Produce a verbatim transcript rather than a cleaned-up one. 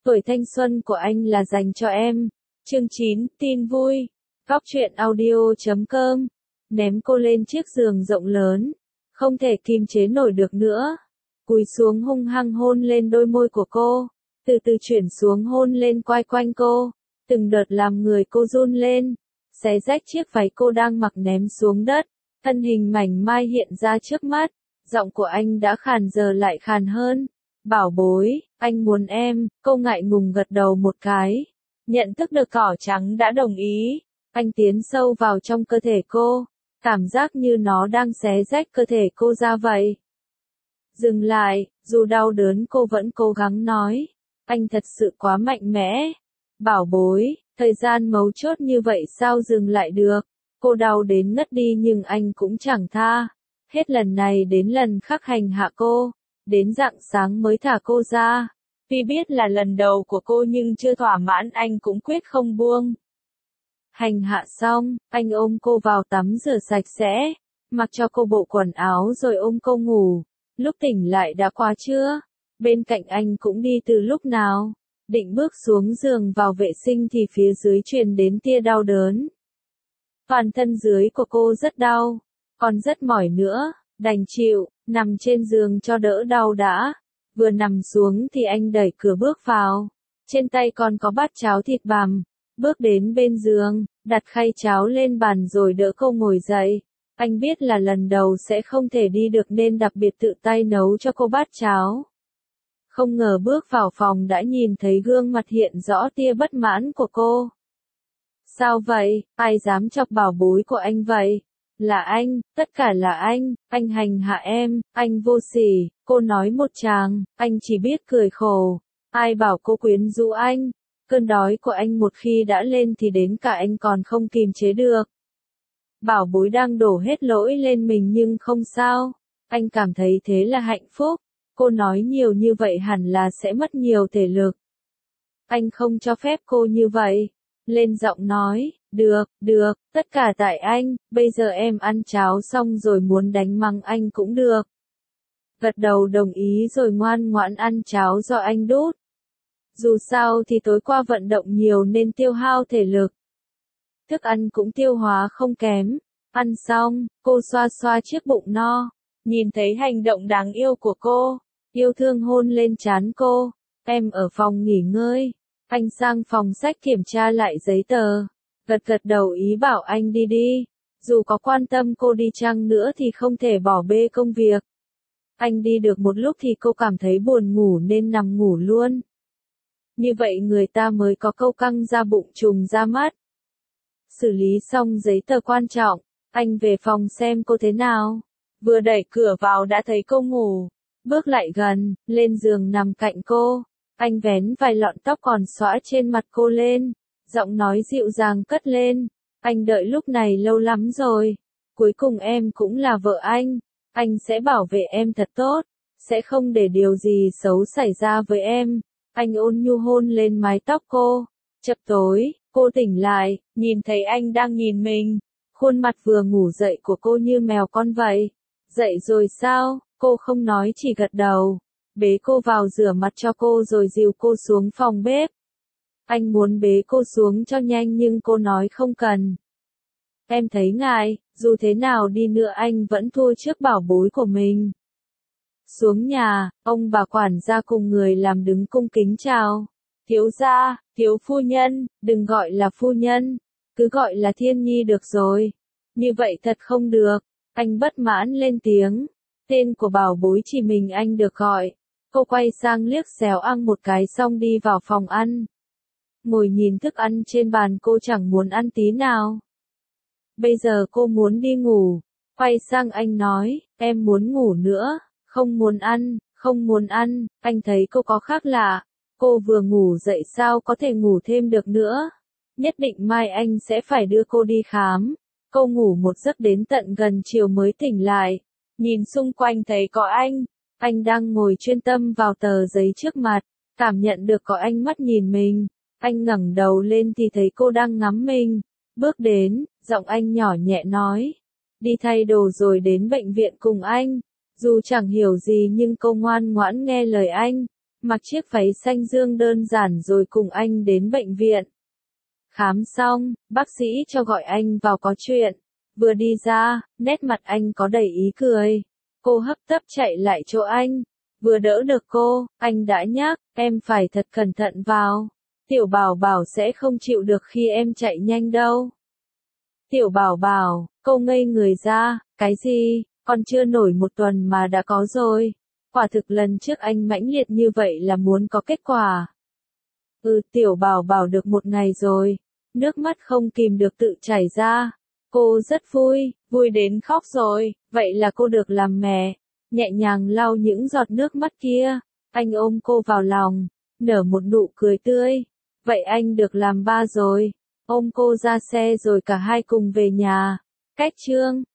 Tuổi thanh xuân của anh là dành cho em. Chương chín, tin vui. Góc truyện audio chấm com. Ném cô lên chiếc giường rộng lớn. Không thể kìm chế nổi được nữa. Cúi xuống hung hăng hôn lên đôi môi của cô. Từ từ chuyển xuống hôn lên quai quanh cô. Từng đợt làm người cô run lên. Xé rách chiếc váy cô đang mặc ném xuống đất. Thân hình mảnh mai hiện ra trước mắt. Giọng của anh đã khàn giờ lại khàn hơn. Bảo bối, anh muốn em. Cô ngại ngùng gật đầu một cái. Nhận thức được cỏ trắng đã đồng ý. Anh tiến sâu vào trong cơ thể cô. Cảm giác như nó đang xé rách cơ thể cô ra vậy. Dừng lại, dù đau đớn cô vẫn cố gắng nói. Anh thật sự quá mạnh mẽ. Bảo bối, thời gian mấu chốt như vậy sao dừng lại được. Cô đau đến ngất đi nhưng anh cũng chẳng tha. Hết lần này đến lần khác hành hạ cô. Đến rạng sáng mới thả cô ra. Tuy biết là lần đầu của cô nhưng chưa thỏa mãn anh cũng quyết không buông. Hành hạ xong, anh ôm cô vào tắm rửa sạch sẽ. Mặc cho cô bộ quần áo rồi ôm cô ngủ. Lúc tỉnh lại đã quá trưa. Bên cạnh anh cũng đi từ lúc nào. Định bước xuống giường vào vệ sinh thì phía dưới truyền đến tia đau đớn. Toàn thân dưới của cô rất đau. Còn rất mỏi nữa. Đành chịu, nằm trên giường cho đỡ đau đã. Vừa nằm xuống thì anh đẩy cửa bước vào. Trên tay còn có bát cháo thịt bằm. Bước đến bên giường, đặt khay cháo lên bàn rồi đỡ cô ngồi dậy. Anh biết là lần đầu sẽ không thể đi được nên đặc biệt tự tay nấu cho cô bát cháo. Không ngờ bước vào phòng đã nhìn thấy gương mặt hiện rõ tia bất mãn của cô. Sao vậy, ai dám chọc bảo bối của anh vậy? Là anh, tất cả là anh, anh hành hạ em, anh vô sỉ, cô nói một tràng, anh chỉ biết cười khổ. Ai bảo cô quyến rũ anh? Cơn đói của anh một khi đã lên thì đến cả anh còn không kìm chế được. Bảo bối đang đổ hết lỗi lên mình nhưng không sao. Anh cảm thấy thế là hạnh phúc. Cô nói nhiều như vậy hẳn là sẽ mất nhiều thể lực. Anh không cho phép cô như vậy. Lên giọng nói, được, được, tất cả tại anh, bây giờ em ăn cháo xong rồi muốn đánh mắng anh cũng được. Gật đầu đồng ý rồi ngoan ngoãn ăn cháo do anh đút. Dù sao thì tối qua vận động nhiều nên tiêu hao thể lực. Thức ăn cũng tiêu hóa không kém. Ăn xong, cô xoa xoa chiếc bụng no. Nhìn thấy hành động đáng yêu của cô. Yêu thương hôn lên trán cô. Em ở phòng nghỉ ngơi. Anh sang phòng sách kiểm tra lại giấy tờ. Gật gật đầu ý bảo anh đi đi. Dù có quan tâm cô đi chăng nữa thì không thể bỏ bê công việc. Anh đi được một lúc thì cô cảm thấy buồn ngủ nên nằm ngủ luôn. Như vậy người ta mới có câu căng ra bụng trùng ra mắt. Xử lý xong giấy tờ quan trọng, anh về phòng xem cô thế nào. Vừa đẩy cửa vào đã thấy cô ngủ. Bước lại gần, lên giường nằm cạnh cô. Anh vén vài lọn tóc còn xõa trên mặt cô lên. Giọng nói dịu dàng cất lên. Anh đợi lúc này lâu lắm rồi. Cuối cùng em cũng là vợ anh. Anh sẽ bảo vệ em thật tốt. Sẽ không để điều gì xấu xảy ra với em. Anh ôn nhu hôn lên mái tóc cô. Chập tối, cô tỉnh lại, nhìn thấy anh đang nhìn mình. Khuôn mặt vừa ngủ dậy của cô như mèo con vậy. Dậy rồi sao? Cô không nói chỉ gật đầu. Bế cô vào rửa mặt cho cô rồi dìu cô xuống phòng bếp. Anh muốn bế cô xuống cho nhanh nhưng cô nói không cần. Em thấy ngại, dù thế nào đi nữa anh vẫn thua trước bảo bối của mình. Xuống nhà, ông bà quản gia cùng người làm đứng cung kính chào. Thiếu gia, thiếu phu nhân, đừng gọi là phu nhân, cứ gọi là Thiên Nhi được rồi. Như vậy thật không được. Anh bất mãn lên tiếng. Tên của bảo bối chỉ mình anh được gọi. Cô quay sang liếc xéo ăn một cái xong đi vào phòng ăn. Ngồi nhìn thức ăn trên bàn cô chẳng muốn ăn tí nào. Bây giờ cô muốn đi ngủ. Quay sang anh nói, em muốn ngủ nữa, không muốn ăn, không muốn ăn. Anh thấy cô có khác lạ. Cô vừa ngủ dậy sao có thể ngủ thêm được nữa. Nhất định mai anh sẽ phải đưa cô đi khám. Cô ngủ một giấc đến tận gần chiều mới tỉnh lại. Nhìn xung quanh thấy có anh. Anh đang ngồi chuyên tâm vào tờ giấy trước mặt. Cảm nhận được có ánh mắt nhìn mình. Anh ngẩng đầu lên thì thấy cô đang ngắm mình. Bước đến, giọng anh nhỏ nhẹ nói. Đi thay đồ rồi đến bệnh viện cùng anh. Dù chẳng hiểu gì nhưng cô ngoan ngoãn nghe lời anh. mặc chiếc váy xanh dương đơn giản rồi cùng anh đến bệnh viện. Khám xong, bác sĩ cho gọi anh vào có chuyện. Vừa đi ra, nét mặt anh có đầy ý cười. Cô hấp tấp chạy lại chỗ anh. Vừa đỡ được cô, anh đã nhắc, em phải thật cẩn thận vào. Tiểu Bảo Bảo sẽ không chịu được khi em chạy nhanh đâu. Tiểu Bảo Bảo, cô ngây người ra, cái gì, còn chưa nổi một tuần mà đã có rồi. Quả thực lần trước anh mãnh liệt như vậy là muốn có kết quả. Ừ, Tiểu Bảo Bảo được một ngày rồi. Nước mắt không kìm được tự chảy ra. Cô rất vui, vui đến khóc rồi, vậy là cô được làm mẹ. Nhẹ nhàng lau những giọt nước mắt kia, anh ôm cô vào lòng, nở một nụ cười tươi. Vậy anh được làm ba rồi. Ôm cô ra xe rồi cả hai cùng về nhà. Cách chương